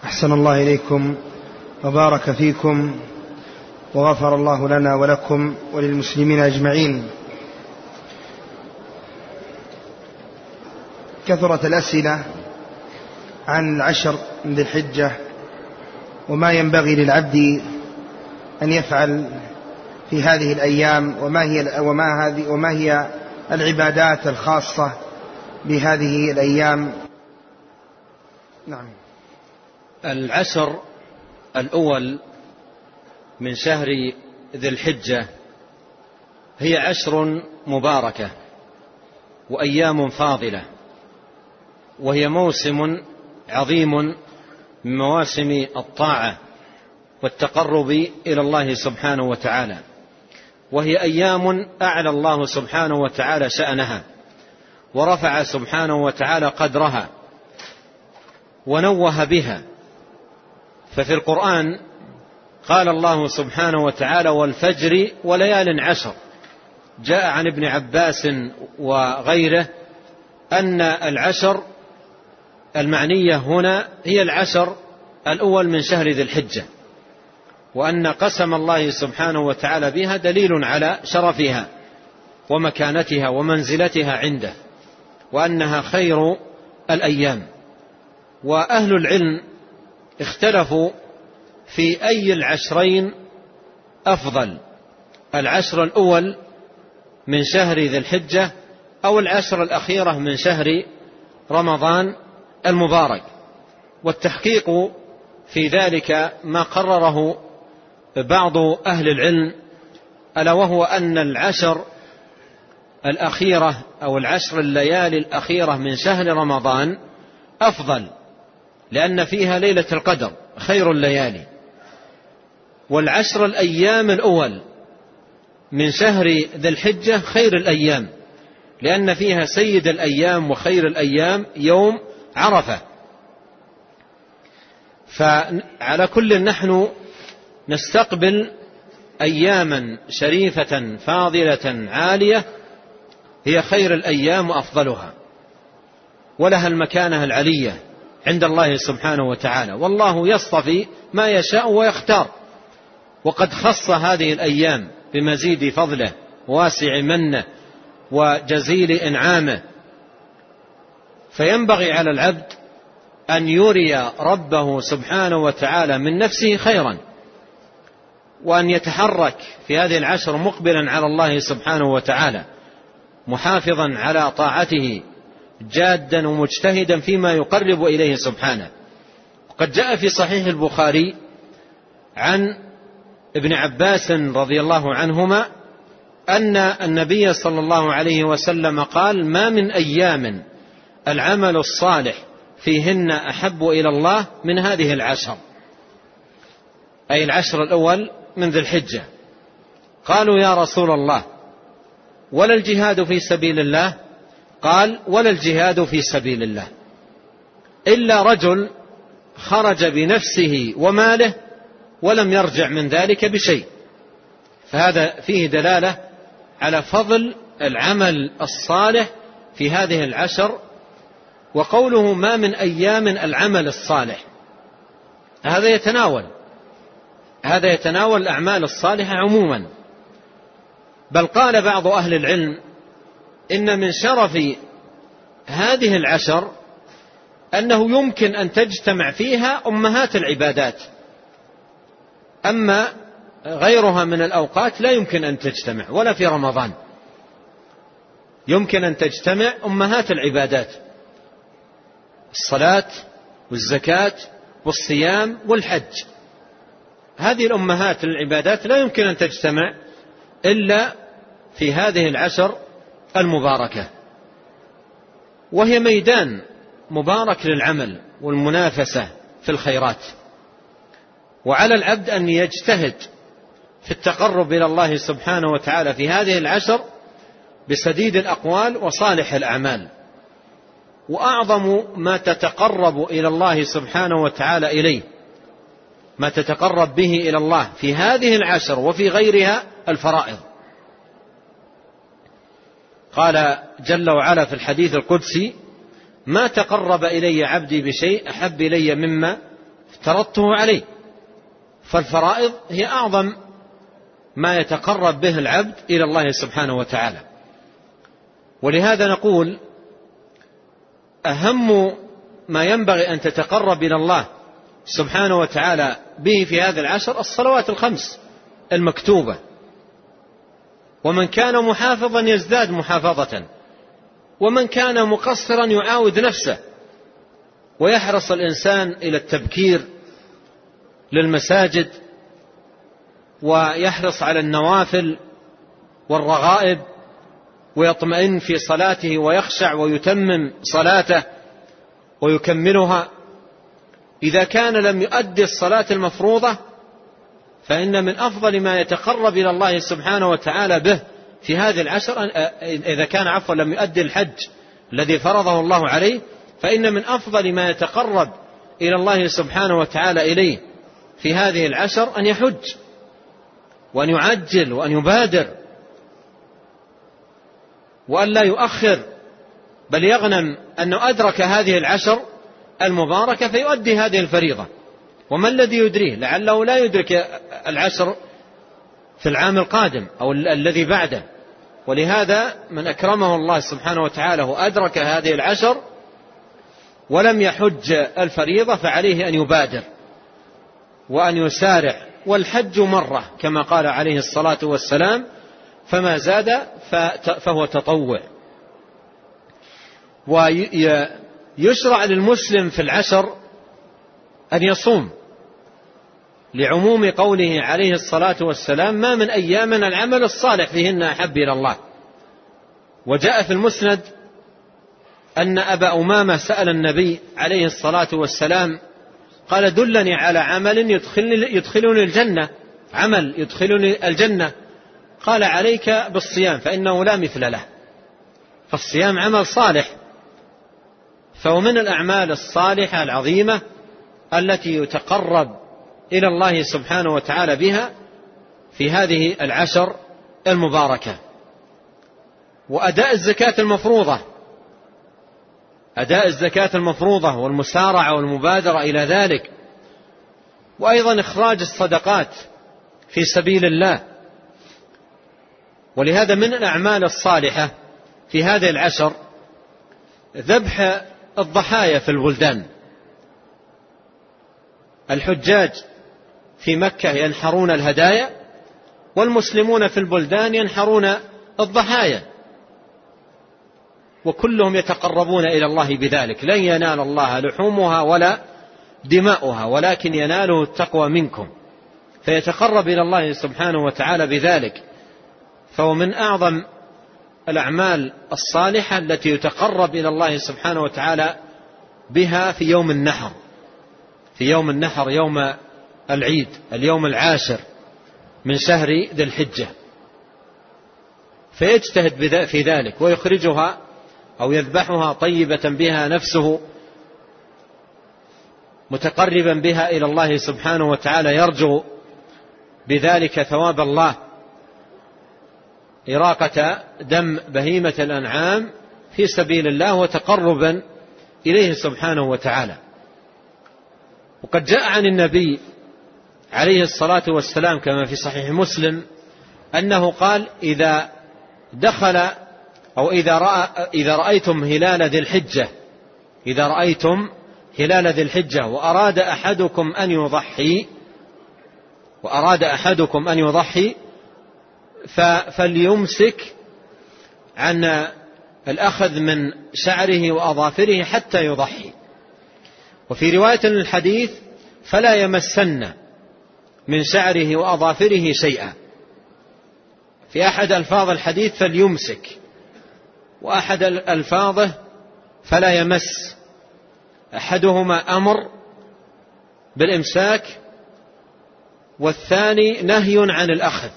أحسن الله إليكم وبارك فيكم وغفر الله لنا ولكم وللمسلمين أجمعين. كثرت الأسئلة عن العشر من ذي الحجة وما ينبغي للعبد أن يفعل في هذه الأيام وما هي العبادات الخاصة بهذه الأيام. نعم. العشر الأول من شهر ذي الحجة هي عشر مباركة وأيام فاضلة، وهي موسم عظيم من مواسم الطاعة والتقرب إلى الله سبحانه وتعالى، وهي أيام أعلى الله سبحانه وتعالى شأنها ورفع سبحانه وتعالى قدرها ونوه بها. ففي القرآن قال الله سبحانه وتعالى: والفجر وليال عشر. جاء عن ابن عباس وغيره أن العشر المعنية هنا هي العشر الأول من شهر ذي الحجة، وأن قسم الله سبحانه وتعالى بها دليل على شرفها ومكانتها ومنزلتها عنده، وأنها خير الأيام. وأهل العلم اختلفوا في أي العشرين أفضل، العشر الأول من شهر ذي الحجة أو العشر الأخيرة من شهر رمضان المبارك. والتحقيق في ذلك ما قرره بعض أهل العلم، ألا وهو أن العشر الأخيرة أو العشر الليالي الأخيرة من شهر رمضان أفضل، لأن فيها ليلة القدر خير الليالي. والعشر الأيام الأول من شهر ذي الحجة خير الأيام، لأن فيها سيد الأيام وخير الأيام يوم عرفة. فعلى كل نحن نستقبل أياما شريفة فاضلة عالية هي خير الأيام وأفضلها، ولها المكانة العلية عند الله سبحانه وتعالى. والله يصطفي ما يشاء ويختار، وقد خص هذه الأيام بمزيد فضله واسع منه وجزيل إنعامه. فينبغي على العبد أن يري ربه سبحانه وتعالى من نفسه خيرا، وأن يتحرك في هذه العشر مقبلا على الله سبحانه وتعالى، محافظا على طاعته، جادا ومجتهدا فيما يقرب إليه سبحانه. وقد جاء في صحيح البخاري عن ابن عباس رضي الله عنهما أن النبي صلى الله عليه وسلم قال: ما من أيام العمل الصالح فيهن أحب إلى الله من هذه العشر، أي العشر الأول من ذي الحجة. قالوا: يا رسول الله، ولا الجهاد في سبيل الله؟ قال: ولا الجهاد في سبيل الله إلا رجل خرج بنفسه وماله ولم يرجع من ذلك بشيء. فهذا فيه دلالة على فضل العمل الصالح في هذه العشر. وقوله ما من أيام العمل الصالح، هذا يتناول الأعمال الصالحة عموما. بل قال بعض أهل العلم إن من شرف هذه العشر أنه يمكن أن تجتمع فيها أمهات العبادات، أما غيرها من الأوقات لا يمكن أن تجتمع، ولا في رمضان يمكن أن تجتمع أمهات العبادات: الصلاة والزكاة والصيام والحج. هذه الأمهات العبادات لا يمكن أن تجتمع إلا في هذه العشر المباركة، وهي ميدان مبارك للعمل والمنافسة في الخيرات. وعلى العبد أن يجتهد في التقرب إلى الله سبحانه وتعالى في هذه العشر بسديد الأقوال وصالح الأعمال. وأعظم ما تتقرب إلى الله سبحانه وتعالى إليه، ما تتقرب به إلى الله في هذه العشر وفي غيرها، الفرائض. قال جل وعلا في الحديث القدسي: ما تقرب إلي عبدي بشيء أحب إلي مما افترضته عليه. فالفرائض هي أعظم ما يتقرب به العبد إلى الله سبحانه وتعالى. ولهذا نقول أهم ما ينبغي أن تتقرب إلى الله سبحانه وتعالى به في هذا العشر الصلوات الخمس المكتوبة. ومن كان محافظا يزداد محافظة، ومن كان مقصرا يعاود نفسه. ويحرص الإنسان إلى التبكير للمساجد، ويحرص على النوافل والرغائب، ويطمئن في صلاته ويخشع ويتمم صلاته ويكملها. إذا كان لم يؤدي الصلاة المفروضة فإن من أفضل ما يتقرب إلى الله سبحانه وتعالى به في هذه العشر، إذا كان لم يؤدي الحج الذي فرضه الله عليه، فإن من أفضل ما يتقرب إلى الله سبحانه وتعالى إليه في هذه العشر أن يحج، وأن يعجل، وأن يبادر، وأن لا يؤخر، بل يغنم أنه أدرك هذه العشر المباركة فيؤدي هذه الفريضة. وما الذي يدريه؟ لعله لا يدرك العشر في العام القادم أو الذي بعده. ولهذا من أكرمه الله سبحانه وتعالى وأدرك هذه العشر ولم يحج الفريضة فعليه أن يبادر وأن يسارع. والحج مرة كما قال عليه الصلاة والسلام، فما زاد فهو تطوع. ويشرع للمسلم في العشر أن يصوم، لعموم قوله عليه الصلاة والسلام: ما من أيامنا العمل الصالح فيهن أحب إلى الله. وجاء في المسند أن أبا أمامة سأل النبي عليه الصلاة والسلام قال: دلني على عمل يدخلني الجنة، عمل يدخلني الجنة. قال: عليك بالصيام فإنه لا مثل له. فالصيام عمل صالح، فهو من الأعمال الصالحة العظيمة التي يتقرب إلى الله سبحانه وتعالى بها في هذه العشر المباركة. وأداء الزكاة المفروضة، أداء الزكاة المفروضة والمسارعة والمبادرة إلى ذلك، وأيضا إخراج الصدقات في سبيل الله. ولهذا من الأعمال الصالحة في هذه العشر ذبح الضحايا في البلدان. الحجاج في مكة ينحرون الهدايا، والمسلمون في البلدان ينحرون الضحايا، وكلهم يتقربون إلى الله بذلك. لن ينال الله لحومها ولا دماؤها ولكن يناله التقوى منكم، فيتقرب إلى الله سبحانه وتعالى بذلك. فهو من أعظم الأعمال الصالحة التي يتقرب إلى الله سبحانه وتعالى بها في يوم النحر، في يوم النحر، يوم العيد، اليوم العاشر من شهر ذي الحجة. فيجتهد في ذلك ويخرجها أو يذبحها طيبة بها نفسه، متقربا بها إلى الله سبحانه وتعالى، يرجو بذلك ثواب الله، إراقة دم بهيمة الأنعام في سبيل الله وتقربا إليه سبحانه وتعالى. وقد جاء عن النبي عليه الصلاة والسلام كما في صحيح مسلم أنه قال: إذا دخل أو إذا رأيتم هلال ذي الحجة، إذا رأيتم هلال ذي الحجة وأراد أحدكم أن يضحي فليمسك عن الأخذ من شعره وأظافره حتى يضحي. وفي رواية الحديث: فلا يمسن من شعره وأظافره شيئا. في أحد ألفاظ الحديث فليمسك، وأحد ألفاظه فلا يمس. أحدهما أمر بالإمساك، والثاني نهي عن الأخذ.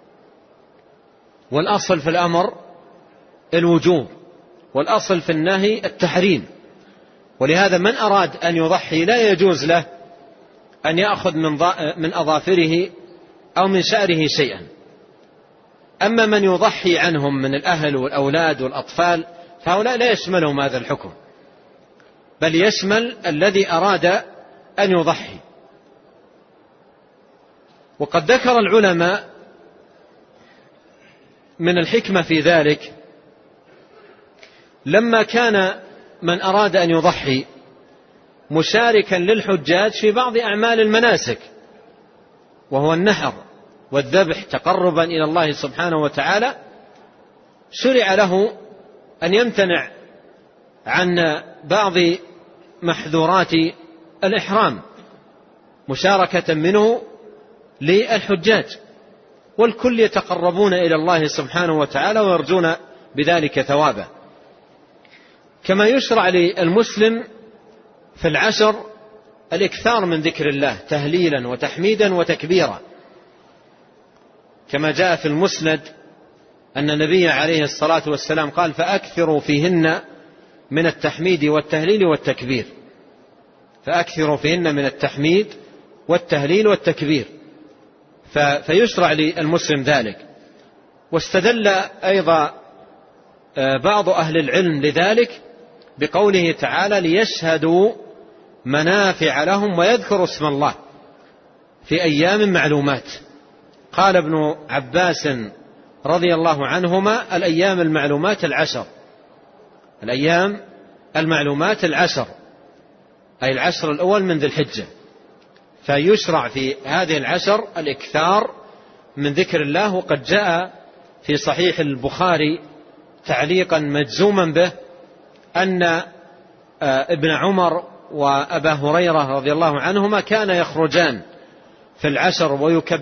والأصل في الأمر الوجوب، والأصل في النهي التحريم. ولهذا من أراد أن يضحي لا يجوز له أن يأخذ من أظافره أو من شعره شيئا. أما من يضحي عنهم من الأهل والأولاد والأطفال فهؤلاء لا يشملهم هذا الحكم، بل يشمل الذي أراد أن يضحي. وقد ذكر العلماء من الحكمة في ذلك لما كان من أراد أن يضحي مشاركا للحجاج في بعض أعمال المناسك وهو النحر والذبح تقربا إلى الله سبحانه وتعالى، شرع له أن يمتنع عن بعض محذورات الإحرام مشاركة منه للحجاج، والكل يتقربون إلى الله سبحانه وتعالى ويرجون بذلك ثوابه. كما يشرع للمسلم في العشر الإكثار من ذكر الله تهليلا وتحميدا وتكبيرا، كما جاء في المسند أن النبي عليه الصلاة والسلام قال: فأكثروا فيهن من التحميد والتهليل والتكبير، فأكثروا فيهن من التحميد والتهليل والتكبير، فيشرع للمسلم ذلك. واستدل أيضا بعض أهل العلم لذلك بقوله تعالى: ليشهدوا منافع لهم ويذكروا اسم الله في أيام معلومات. قال ابن عباس رضي الله عنهما: الأيام المعلومات العشر، الأيام المعلومات العشر، أي العشر الأول من ذي الحجة. فيشرع في هذه العشر الإكثار من ذكر الله. وقد جاء في صحيح البخاري تعليقا مجزوما به أن ابن عمر وأبا هريرة رضي الله عنهما كان يخرجان في العشر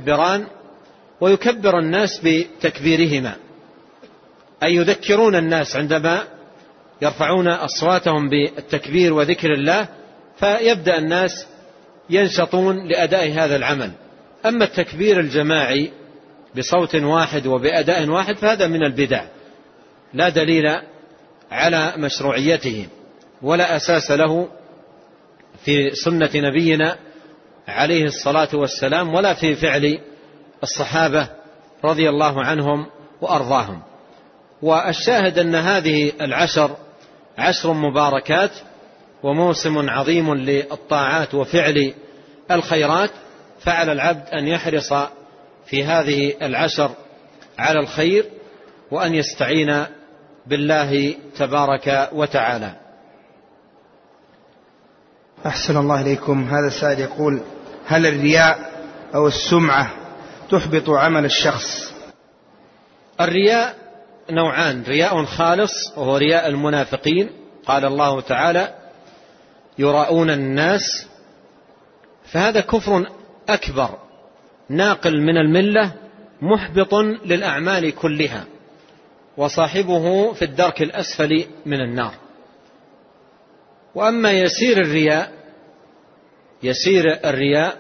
ويكبر الناس بتكبيرهما، أي يذكرون الناس عندما يرفعون أصواتهم بالتكبير وذكر الله، فيبدأ الناس ينشطون لأداء هذا العمل. أما التكبير الجماعي بصوت واحد وبأداء واحد فهذا من البدع، لا دليل على مشروعيته ولا أساس له في سنة نبينا عليه الصلاة والسلام ولا في فعل الصحابة رضي الله عنهم وأرضاهم. والشاهد أن هذه العشر عشر مباركات وموسم عظيم للطاعات وفعل الخيرات، فعلى العبد أن يحرص في هذه العشر على الخير وأن يستعين بالله تبارك وتعالى. أحسن الله إليكم. هذا السائل يقول: هل الرياء أو السمعة تحبط عمل الشخص؟ الرياء نوعان: رياء خالص وهو رياء المنافقين، قال الله تعالى: يراؤون الناس، فهذا كفر أكبر ناقل من الملة محبط للأعمال كلها، وصاحبه في الدرك الأسفل من النار. وأما يسير الرياء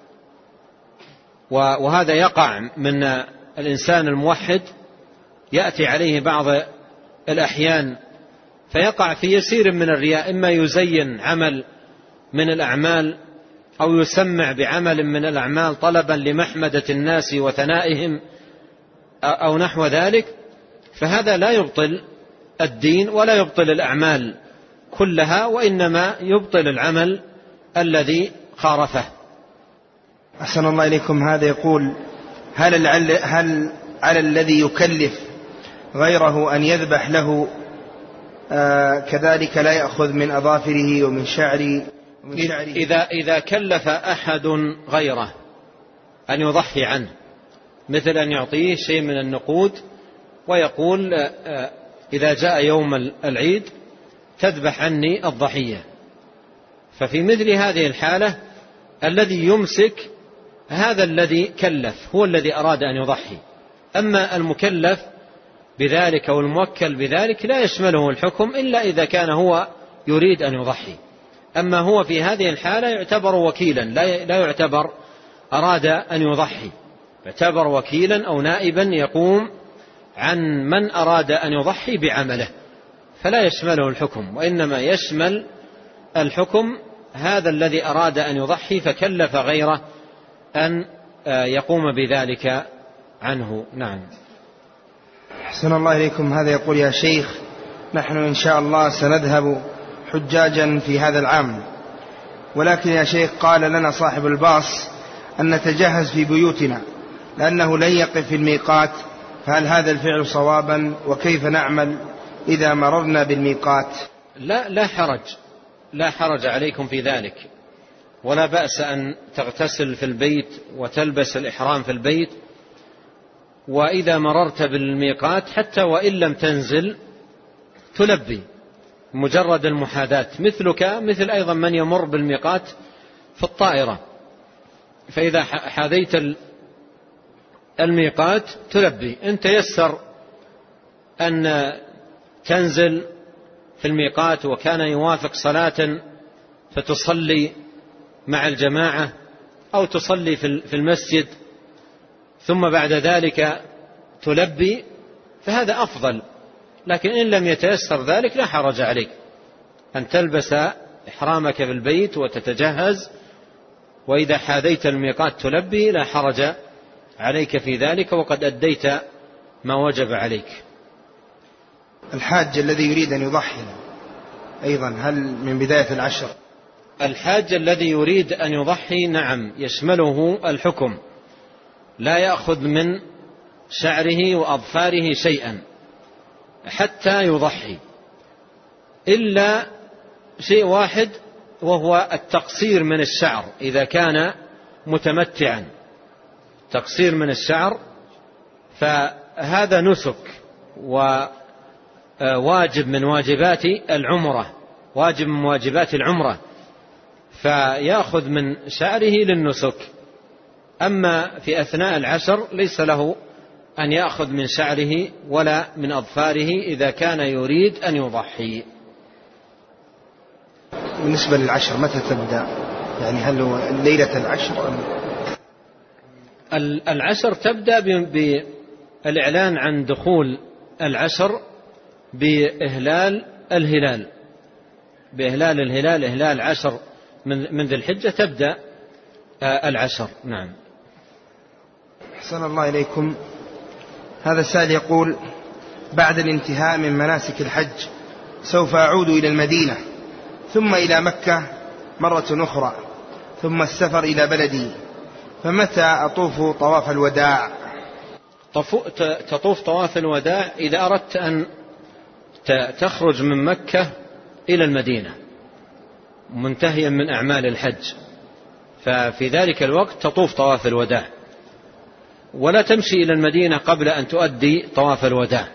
وهذا يقع من الإنسان الموحد، يأتي عليه بعض الأحيان فيقع في يسير من الرياء، إما يزين عمل من الأعمال أو يسمع بعمل من الأعمال طلبا لمحمدة الناس وثنائهم أو نحو ذلك، فهذا لا يبطل الدين ولا يبطل الأعمال كلها، وإنما يبطل العمل الذي خالفه. أحسن الله إليكم. هذا يقول: هل على الذي يكلف غيره أن يذبح له كذلك لا يأخذ من أظافره ومن شعره؟ إذا كلف أحد غيره أن يضحي عنه، مثل أن يعطيه شيء من النقود ويقول: إذا جاء يوم العيد تذبح عني الضحية، ففي مثل هذه الحالة الذي يمسك هذا الذي كلف هو الذي أراد أن يضحي. أما المكلف بذلك والموكل بذلك لا يشمله الحكم إلا إذا كان هو يريد أن يضحي. أما هو في هذه الحالة يعتبر وكيلا، لا يعتبر أراد أن يضحي، يعتبر وكيلا أو نائبا يقوم عن من أراد أن يضحي بعمله، فلا يشمله الحكم، وإنما يشمل الحكم هذا الذي أراد أن يضحي فكلف غيره أن يقوم بذلك عنه. نعم. أحسن الله إليكم. هذا يقول: يا شيخ، نحن إن شاء الله سنذهب حجاجا في هذا العام، ولكن يا شيخ قال لنا صاحب الباص أن نتجهز في بيوتنا لأنه لن يقف في الميقات، فهل هذا الفعل صوابا؟ وكيف نعمل إذا مررنا بالميقات؟ لا حرج عليكم في ذلك، ولا بأس أن تغتسل في البيت وتلبس الإحرام في البيت، وإذا مررت بالميقات حتى وإن لم تنزل تلبي مجرد المحاذاة، مثلك مثل أيضا من يمر بالميقات في الطائرة، فإذا حاذيت الميقات تلبي. إن تيسر أن تنزل في الميقات وكان يوافق صلاة فتصلي مع الجماعة أو تصلي في المسجد ثم بعد ذلك تلبي فهذا أفضل، لكن إن لم يتيسر ذلك لا حرج عليك أن تلبس إحرامك في البيت وتتجهز، وإذا حاذيت الميقات تلبي، لا حرج عليك في ذلك، وقد أديت ما وجب عليك. الحاج الذي يريد أن يضحي أيضا هل من بداية العشر؟ الحاج الذي يريد أن يضحي نعم يشمله الحكم، لا يأخذ من شعره وأظفاره شيئا حتى يضحي، إلا شيء واحد وهو التقصير من الشعر إذا كان متمتعا، تقصير من الشعر فهذا نسك وواجب من واجبات العمرة، واجب من واجبات العمرة، فيأخذ من شعره للنسك. أما في أثناء العشر ليس له أن يأخذ من شعره ولا من أظفاره إذا كان يريد أن يضحي. بالنسبة للعشر متى تبدأ؟ يعني هل هو ليلة العشر أم؟ العشر تبدأ بالإعلان عن دخول العشر بإهلال الهلال، بإهلال الهلال، إهلال عشر من ذي الحجة تبدأ العشر. نعم. أحسن الله إليكم. هذا السائل يقول: بعد الانتهاء من مناسك الحج سوف أعود إلى المدينة ثم إلى مكة مرة أخرى ثم السفر إلى بلدي، فمتى أطوف طواف الوداع؟ تطوف طواف الوداع إذا أردت أن تخرج من مكة إلى المدينة منتهيا من أعمال الحج، ففي ذلك الوقت تطوف طواف الوداع، ولا تمشي إلى المدينة قبل أن تؤدي طواف الوداع،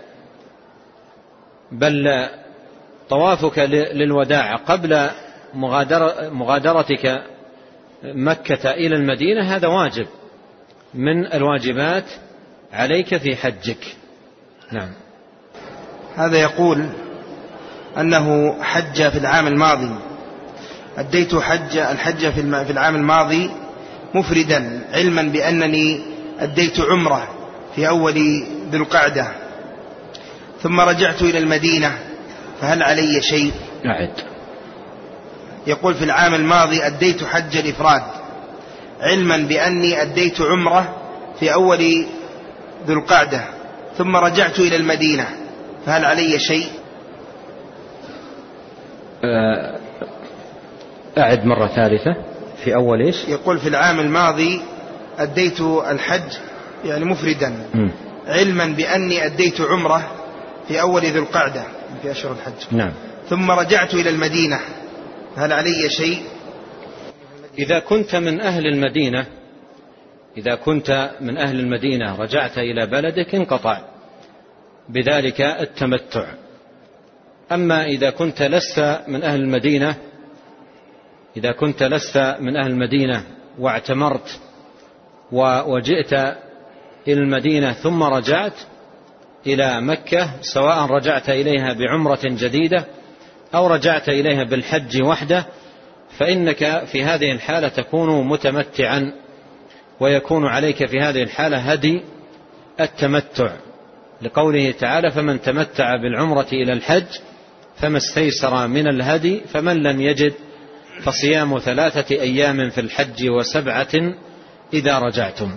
بل طوافك للوداع قبل مغادرتك مكة إلى المدينة هذا واجب من الواجبات عليك في حجك. نعم. هذا يقول أنه حج في العام الماضي، أديت الحج في العام الماضي مفردا، علما بأنني أديت عمرة في أول ذي القعدة، ثم رجعت إلى المدينة، فهل علي شيء؟ أعد. يقول في العام الماضي أديت حج الإفراد، علما بأني أديت عمرة في أول ذي القعدة، ثم رجعت إلى المدينة، فهل علي شيء؟ أعد مرة ثالثة. في أول إيش؟ يقول في العام الماضي أديت الحج يعني مفردا، علما بأني أديت عمرة في أول ذي القعدة في أشهر الحج. نعم. ثم رجعت إلى المدينة، هل علي شيء؟ إذا كنت من أهل المدينة رجعت إلى بلدك انقطع بذلك التمتع. أما إذا كنت لست من أهل المدينة واعتمرت وجئت إلى المدينة ثم رجعت إلى مكة، سواء رجعت إليها بعمرة جديدة أو رجعت إليها بالحج وحده، فإنك في هذه الحالة تكون متمتعا، ويكون عليك في هذه الحالة هدي التمتع، لقوله تعالى: فمن تمتع بالعمرة إلى الحج فما استيسر من الهدي، فمن لم يجد فصيام 3 أيام في الحج و7 إذا رجعتم.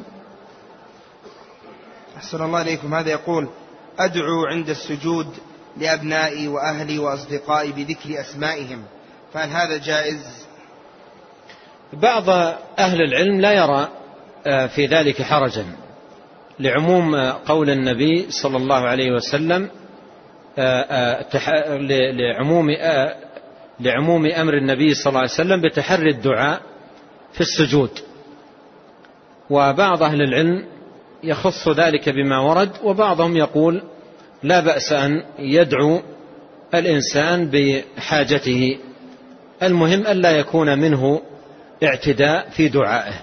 أحسن الله إليكم. هذا يقول: أدعو عند السجود لأبنائي وأهلي وأصدقائي بذكر أسمائهم، فهل هذا جائز؟ بعض أهل العلم لا يرى في ذلك حرجا، لعموم قول النبي صلى الله عليه وسلم، لعموم أمر النبي صلى الله عليه وسلم بتحري الدعاء في السجود. وبعض أهل العلم يخص ذلك بما ورد، وبعضهم يقول لا بأس أن يدعو الإنسان بحاجته، المهم ألا يكون منه اعتداء في دعائه.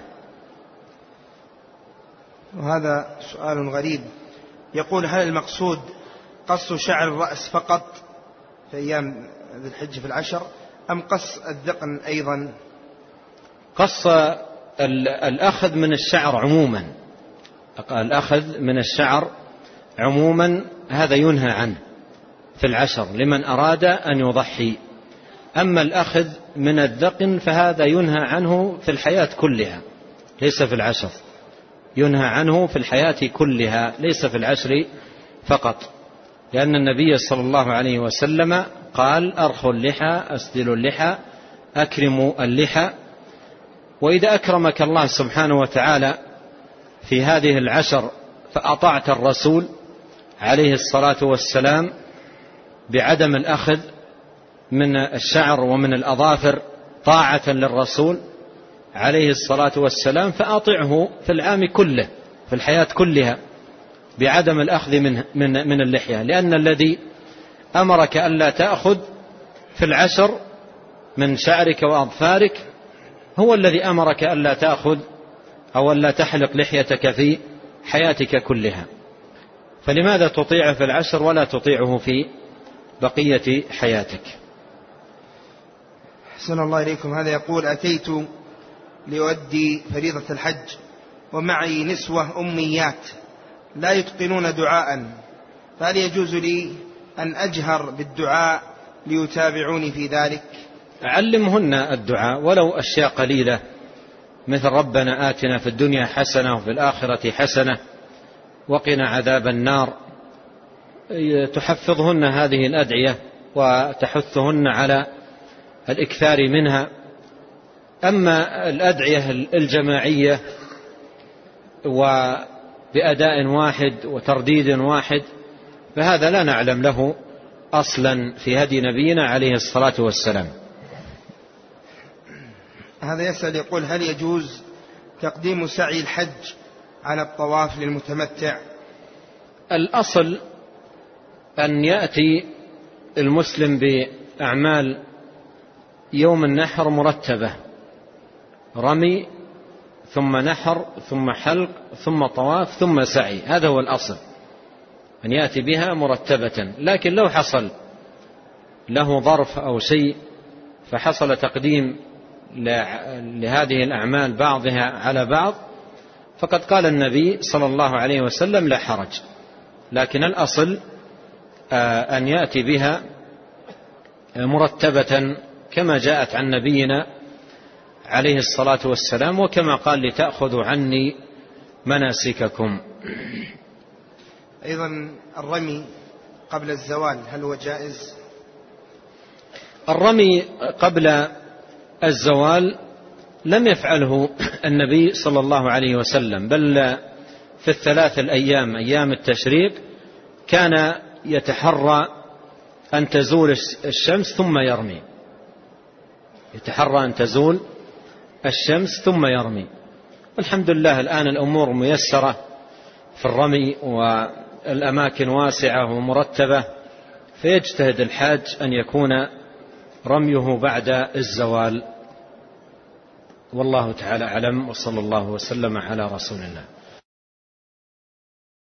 وهذا سؤال غريب، يقول: هل المقصود قص شعر الرأس فقط في أيام ذي الحج في العشر، أم قص الذقن أيضا؟ قص الأخذ من الشعر عموما، الأخذ من الشعر عموما هذا ينهى عنه في العشر لمن أراد أن يضحي. أما الأخذ من الذقن فهذا ينهى عنه في الحياة كلها ليس في العشر، ينهى عنه في الحياة كلها ليس في العشر فقط، لأن النبي صلى الله عليه وسلم قال: أرخوا اللحى، أسدلوا اللحى، أكرموا اللحى. وإذا أكرمك الله سبحانه وتعالى في هذه العشر فأطعت الرسول عليه الصلاة والسلام بعدم الأخذ من الشعر ومن الأظافر طاعة للرسول عليه الصلاة والسلام، فأطعه في العام كله في الحياة كلها بعدم الأخذ من اللحية، لأن الذي أمرك ألا تأخذ في العشر من شعرك وأظفارك هو الذي أمرك ألا تأخذ أو ألا تحلق لحيتك في حياتك كلها، فلماذا تطيعه في العشر ولا تطيعه في بقية حياتك؟ أحسن الله إليكم. هذا يقول: أتيت لأؤدي فريضة الحج ومعي نسوة أميات لا يتقنون دعاء، فهل يجوز لي أن أجهر بالدعاء ليتابعوني في ذلك؟ علمهن الدعاء ولو أشياء قليلة، مثل: ربنا آتنا في الدنيا حسنة وفي الآخرة حسنة وقنا عذاب النار. تحفظهن هذه الأدعية وتحثهن على الإكثار منها. أما الأدعية الجماعية وبأداء واحد وترديد واحد فهذا لا نعلم له أصلا في هدي نبينا عليه الصلاة والسلام. هذا يسأل يقول: هل يجوز تقديم سعي الحج على الطواف للمتمتع؟ الأصل أن يأتي المسلم بأعمال يوم النحر مرتبة، رمي ثم نحر ثم حلق ثم طواف ثم سعي، هذا هو الأصل أن يأتي بها مرتبة. لكن لو حصل له ظرف أو شيء فحصل تقديم لهذه الأعمال بعضها على بعض فقد قال النبي صلى الله عليه وسلم: لا حرج. لكن الأصل أن يأتي بها مرتبة كما جاءت عن نبينا عليه الصلاة والسلام، وكما قال: لتأخذوا عني مناسككم. أيضا الرمي قبل الزوال هل هو جائز؟ الرمي قبل الزوال لم يفعله النبي صلى الله عليه وسلم، بل في الثلاث الأيام أيام التشريق كان يتحرى أن تزول الشمس ثم يرمي، يتحرى أن تزول الشمس ثم يرمي. والحمد لله الآن الأمور ميسرة في الرمي والأماكن واسعة ومرتبة، فيجتهد الحاج أن يكون رميه بعد الزوال. والله تعالى أعلم، وصلى الله وسلم على رسول الله.